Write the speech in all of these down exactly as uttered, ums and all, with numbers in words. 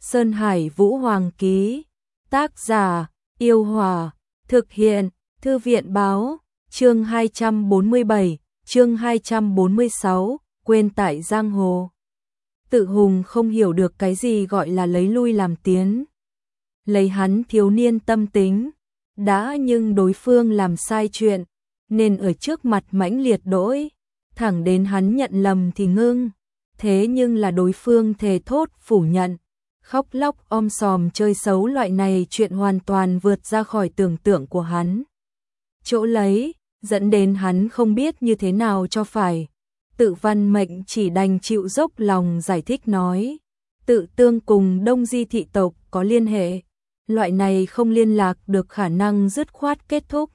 Sơn Hải Vũ Hoàng ký. Tác giả, Yêu Hòa. Thực hiện, Thư viện báo. Chương hai trăm bốn mươi bảy, chương hai trăm bốn mươi sáu, quên tại giang hồ. Tự Hùng không hiểu được cái gì gọi là lấy lui làm tiến. Lấy hắn thiếu niên tâm tính, đã nhưng đối phương làm sai chuyện, nên ở trước mặt mãnh liệt đỗi, thẳng đến hắn nhận lầm thì ngưng. Thế nhưng là đối phương thề thốt phủ nhận, khóc lóc om sòm chơi xấu loại này chuyện hoàn toàn vượt ra khỏi tưởng tượng của hắn. Chỗ lấy, dẫn đến hắn không biết như thế nào cho phải. Tự Văn Mệnh chỉ đành chịu dốc lòng giải thích nói, Tự Tương cùng Đông Di thị tộc có liên hệ, loại này không liên lạc được khả năng dứt khoát kết thúc.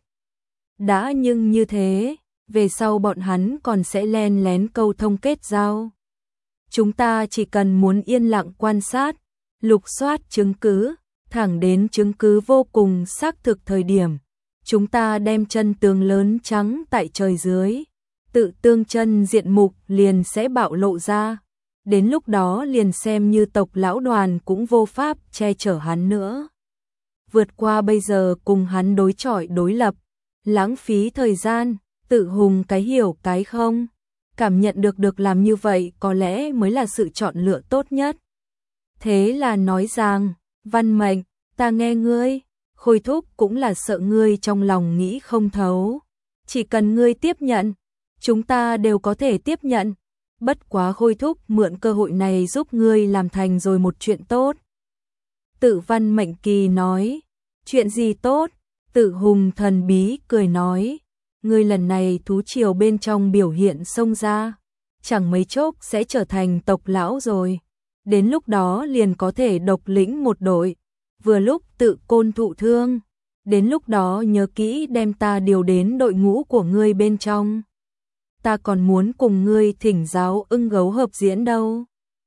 Đã nhưng như thế, về sau bọn hắn còn sẽ len lén câu thông kết giao. Chúng ta chỉ cần muốn yên lặng quan sát, lục soát chứng cứ, thẳng đến chứng cứ vô cùng xác thực thời điểm, chúng ta đem chân tường lớn trắng tại trời dưới, Tự Tương chân diện mục liền sẽ bạo lộ ra. Đến lúc đó liền xem như tộc lão đoàn cũng vô pháp che chở hắn nữa. Vượt qua bây giờ cùng hắn đối chọi đối lập, lãng phí thời gian. Tự Hùng cái hiểu cái không, cảm nhận được được làm như vậy có lẽ mới là sự chọn lựa tốt nhất. Thế là nói rằng, Văn Mệnh, ta nghe ngươi, Khôi Thúc cũng là sợ ngươi trong lòng nghĩ không thấu. Chỉ cần ngươi tiếp nhận, chúng ta đều có thể tiếp nhận. Bất quá Khôi Thúc mượn cơ hội này giúp ngươi làm thành rồi một chuyện tốt. Tự Văn Mệnh kỳ nói, chuyện gì tốt? Tự Hùng thần bí cười nói, ngươi lần này thú triều bên trong biểu hiện xông ra, chẳng mấy chốc sẽ trở thành tộc lão rồi. Đến lúc đó liền có thể độc lĩnh một đội, vừa lúc Tự Côn thụ thương. Đến lúc đó nhớ kỹ đem ta điều đến đội ngũ của ngươi bên trong. Ta còn muốn cùng ngươi thỉnh giáo ưng gấu hợp diễn đâu.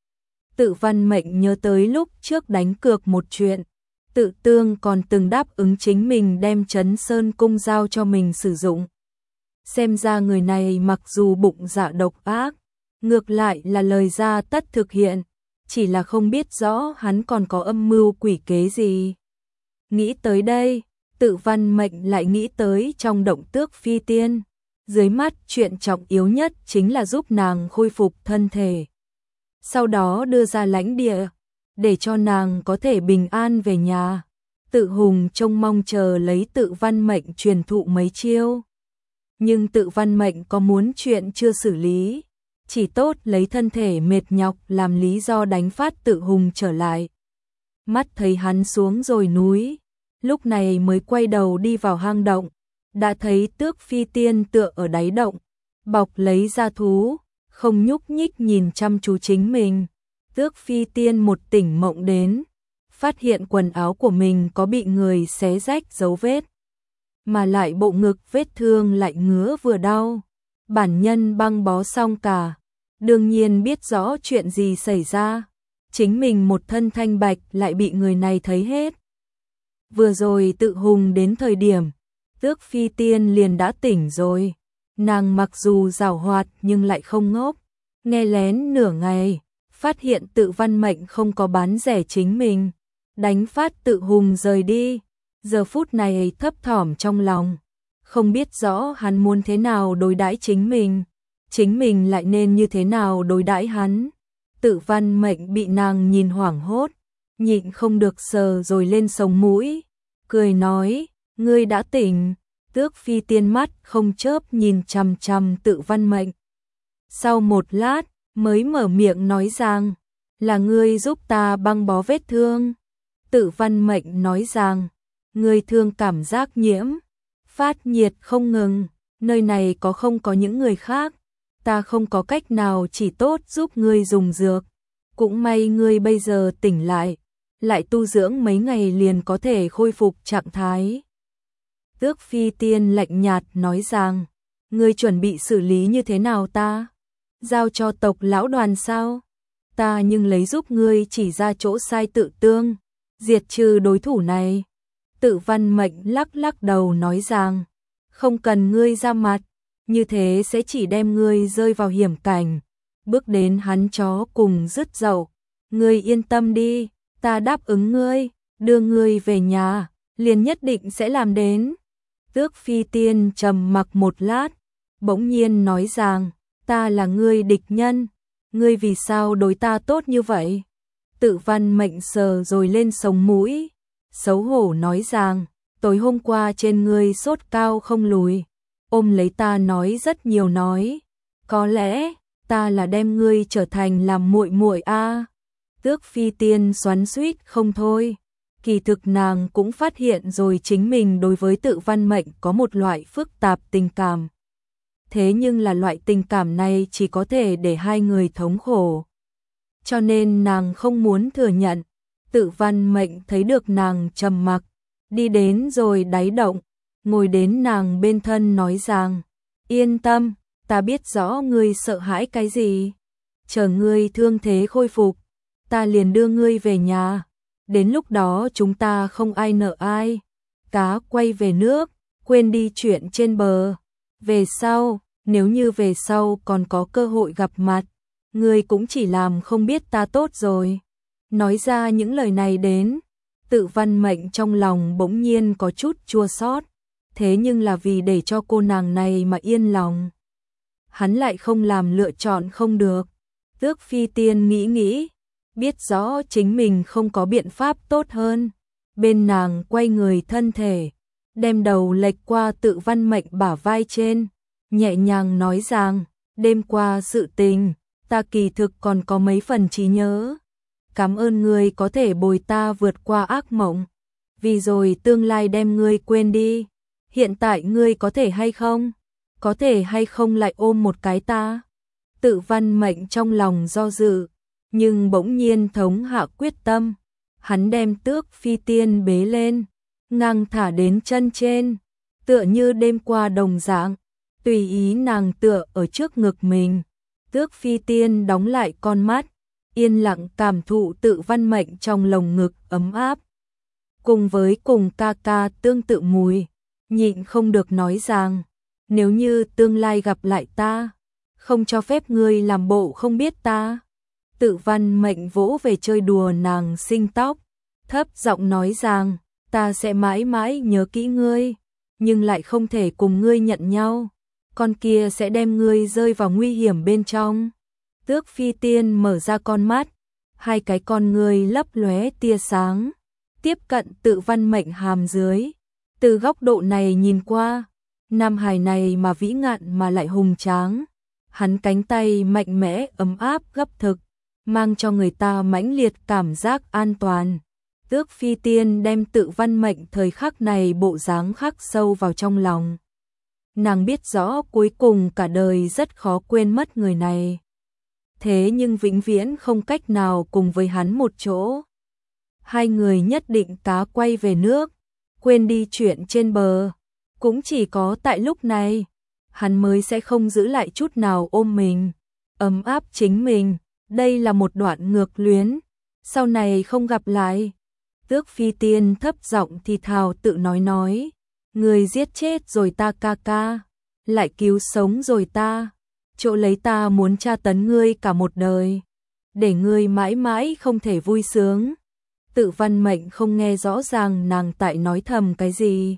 Tự Văn Mệnh nhớ tới lúc trước đánh cược một chuyện, Tự Tương còn từng đáp ứng chính mình đem Trấn Sơn Cung giao cho mình sử dụng. Xem ra người này mặc dù bụng dạ độc ác, ngược lại là lời ra tất thực hiện, chỉ là không biết rõ hắn còn có âm mưu quỷ kế gì. Nghĩ tới đây, Tự Văn Mệnh lại nghĩ tới trong động Tước Phi Tiên. Dưới mắt chuyện trọng yếu nhất chính là giúp nàng khôi phục thân thể. Sau đó đưa ra lãnh địa, để cho nàng có thể bình an về nhà. Tự Hùng trông mong chờ lấy Tự Văn Mệnh truyền thụ mấy chiêu. Nhưng Tự Văn Mệnh có muốn chuyện chưa xử lý, chỉ tốt lấy thân thể mệt nhọc làm lý do đánh phát Tự Hùng trở lại. Mắt thấy hắn xuống rồi núi, lúc này mới quay đầu đi vào hang động, đã thấy Tước Phi Tiên tựa ở đáy động, bọc lấy da thú, không nhúc nhích nhìn chăm chú chính mình. Tước Phi Tiên một tỉnh mộng đến, phát hiện quần áo của mình có bị người xé rách dấu vết, mà lại bộ ngực vết thương lại ngứa vừa đau. Bản nhân băng bó xong cả, đương nhiên biết rõ chuyện gì xảy ra, chính mình một thân thanh bạch lại bị người này thấy hết. Vừa rồi Tự Hùng đến thời điểm, Tước Phi Tiên liền đã tỉnh rồi. Nàng mặc dù giàu hoạt nhưng lại không ngốc, nghe lén nửa ngày, phát hiện Tự Văn Mệnh không có bán rẻ chính mình, đánh phát Tự Hùng rời đi. Giờ phút này thấp thỏm trong lòng, không biết rõ hắn muốn thế nào đối đãi chính mình, chính mình lại nên như thế nào đối đãi hắn. Tự Văn Mệnh bị nàng nhìn hoảng hốt, nhịn không được sờ rồi lên sống mũi, cười nói, ngươi đã tỉnh. Tước Phi Tiên mắt không chớp nhìn chằm chằm Tự Văn Mệnh. Sau một lát, mới mở miệng nói rằng, là ngươi giúp ta băng bó vết thương. Tự Văn Mệnh nói rằng, ngươi thương cảm giác nhiễm, phát nhiệt không ngừng, nơi này có không có những người khác, ta không có cách nào chỉ tốt giúp ngươi dùng dược. Cũng may ngươi bây giờ tỉnh lại, lại tu dưỡng mấy ngày liền có thể khôi phục trạng thái. Tước Phi Tiên lạnh nhạt nói rằng, ngươi chuẩn bị xử lý như thế nào ta? Giao cho tộc lão đoàn sao? Ta nhưng lấy giúp ngươi chỉ ra chỗ sai Tự Tương, diệt trừ đối thủ này. Tự Văn Mệnh lắc lắc đầu nói rằng, không cần ngươi ra mặt, như thế sẽ chỉ đem ngươi rơi vào hiểm cảnh, bước đến hắn chó cùng dứt dậu. Ngươi yên tâm đi, Ta đáp ứng ngươi, đưa ngươi về nhà, liền nhất định sẽ làm đến. Tước Phi Tiên trầm mặc một lát, bỗng nhiên nói rằng, ta là ngươi địch nhân, ngươi vì sao đối ta tốt như vậy? Tự Văn Mệnh sờ rồi lên sống mũi, xấu hổ nói rằng, tối hôm qua trên ngươi sốt cao không lùi, ôm lấy ta nói rất nhiều nói, có lẽ ta là đem ngươi trở thành làm muội muội a. Tước Phi Tiên xoắn xuýt không thôi, kỳ thực nàng cũng phát hiện rồi chính mình đối với Tự Văn Mệnh có một loại phức tạp tình cảm. Thế nhưng là loại tình cảm này chỉ có thể để hai người thống khổ. Cho nên nàng không muốn thừa nhận. Tự Văn Mệnh thấy được nàng trầm mặc, đi đến rồi đáy động, ngồi đến nàng bên thân nói rằng, yên tâm, ta biết rõ ngươi sợ hãi cái gì. Chờ ngươi thương thế khôi phục, ta liền đưa ngươi về nhà. Đến lúc đó chúng ta không ai nợ ai. Cá quay về nước, quên đi chuyện trên bờ. Về sau, nếu như về sau còn có cơ hội gặp mặt, ngươi cũng chỉ làm không biết ta tốt rồi. Nói ra những lời này đến, Tự Văn Mệnh trong lòng bỗng nhiên có chút chua xót, thế nhưng là vì để cho cô nàng này mà yên lòng, hắn lại không làm lựa chọn không được. Tước Phi Tiên nghĩ nghĩ, biết rõ chính mình không có biện pháp tốt hơn, bên nàng quay người thân thể, đem đầu lệch qua Tự Văn Mệnh bả vai trên, nhẹ nhàng nói rằng, đêm qua sự tình, ta kỳ thực còn có mấy phần trí nhớ. Cảm ơn ngươi có thể bồi ta vượt qua ác mộng, vì rồi tương lai đem ngươi quên đi. Hiện tại ngươi có thể hay không? Có thể hay không lại ôm một cái ta? Tự Văn Mệnh trong lòng do dự, nhưng bỗng nhiên thống hạ quyết tâm. Hắn đem Tước Phi Tiên bế lên, ngang thả đến chân trên, tựa như đêm qua đồng dạng, tùy ý nàng tựa ở trước ngực mình. Tước Phi Tiên đóng lại con mắt, yên lặng cảm thụ Tự Văn Mệnh trong lồng ngực ấm áp. Cùng với cùng ca ca tương tự mùi, nhịn không được nói rằng, nếu như tương lai gặp lại ta, không cho phép ngươi làm bộ không biết ta. Tự Văn Mệnh vỗ về chơi đùa nàng xinh tóc, thấp giọng nói rằng, ta sẽ mãi mãi nhớ kỹ ngươi, nhưng lại không thể cùng ngươi nhận nhau. Con kia sẽ đem ngươi rơi vào nguy hiểm bên trong. Tước Phi Tiên mở ra con mắt, hai cái con ngươi lấp lóe tia sáng, tiếp cận Tự Văn Mệnh hàm dưới. Từ góc độ này nhìn qua, nam hài này mà vĩ ngạn mà lại hùng tráng. Hắn cánh tay mạnh mẽ ấm áp gấp thực, mang cho người ta mãnh liệt cảm giác an toàn. Tước Phi Tiên đem Tự Văn Mệnh thời khắc này bộ dáng khắc sâu vào trong lòng. Nàng biết rõ cuối cùng cả đời rất khó quên mất người này. Thế nhưng vĩnh viễn không cách nào cùng với hắn một chỗ. Hai người nhất định cá quay về nước, quên đi chuyện trên bờ. Cũng chỉ có tại lúc này, hắn mới sẽ không giữ lại chút nào ôm mình, ấm áp chính mình. Đây là một đoạn ngược luyến, sau này không gặp lại. Tước Phi Tiên thấp giọng thì thào tự nói nói, người giết chết rồi ta ca ca, lại cứu sống rồi ta, chỗ lấy ta muốn tra tấn ngươi cả một đời, để ngươi mãi mãi không thể vui sướng. Tự Văn Mệnh không nghe rõ ràng nàng tại nói thầm cái gì,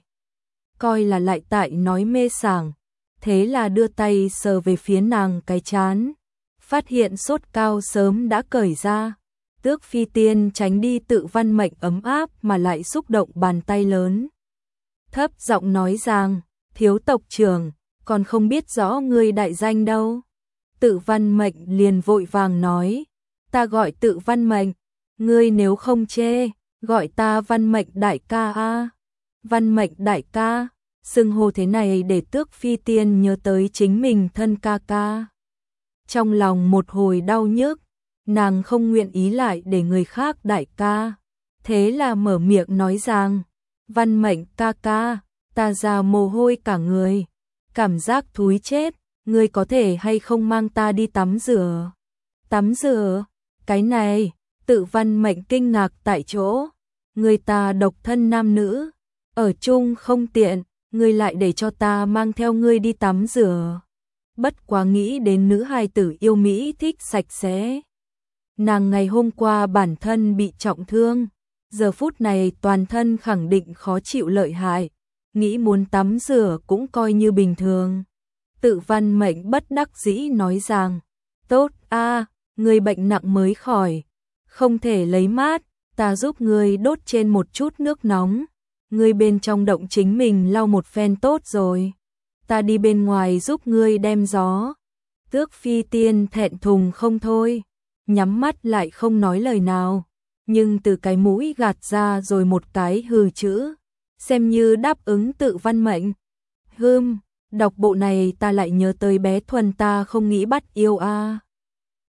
coi là lại tại nói mê sảng, thế là đưa tay sờ về phía nàng cái trán, phát hiện sốt cao sớm đã cởi ra. Tước Phi Tiên tránh đi Tự Văn Mệnh ấm áp mà lại xúc động bàn tay lớn, thấp giọng nói rằng, thiếu tộc trưởng, còn không biết rõ ngươi đại danh đâu. Tự Văn Mệnh liền vội vàng nói, ta gọi Tự Văn Mệnh, ngươi nếu không chê, gọi ta Văn Mệnh đại ca a. Văn Mệnh đại ca, xưng hô thế này để Tước Phi Tiên nhớ tới chính mình thân ca ca. Trong lòng một hồi đau nhức, nàng không nguyện ý lại để người khác đại ca, thế là mở miệng nói rằng, Văn Mệnh ca ca, ta ra mồ hôi cả người, cảm giác thúi chết, ngươi có thể hay không mang ta đi tắm rửa? Tắm rửa? Cái này, Tự Văn Mệnh kinh ngạc tại chỗ, người ta độc thân nam nữ, ở chung không tiện, ngươi lại để cho ta mang theo ngươi đi tắm rửa. Bất quá nghĩ đến nữ hài tử yêu Mỹ thích sạch sẽ, Nàng ngày hôm qua bản thân bị trọng thương, giờ phút này toàn thân khẳng định khó chịu lợi hại, nghĩ muốn tắm rửa cũng coi như bình thường. Tự Văn Mệnh bất đắc dĩ nói rằng, tốt a, người bệnh nặng mới khỏi, không thể lấy mát, ta giúp người đốt trên một chút nước nóng, người bên trong động chính mình lau một phen tốt rồi, ta đi bên ngoài giúp ngươi đem gió. Tước Phi Tiên thẹn thùng không thôi, nhắm mắt lại không nói lời nào, nhưng từ cái mũi gạt ra rồi một cái hừ chữ, xem như đáp ứng Tự Văn Mệnh. Hừm, đọc bộ này ta lại nhớ tới bé Thuần ta không nghĩ bắt yêu a.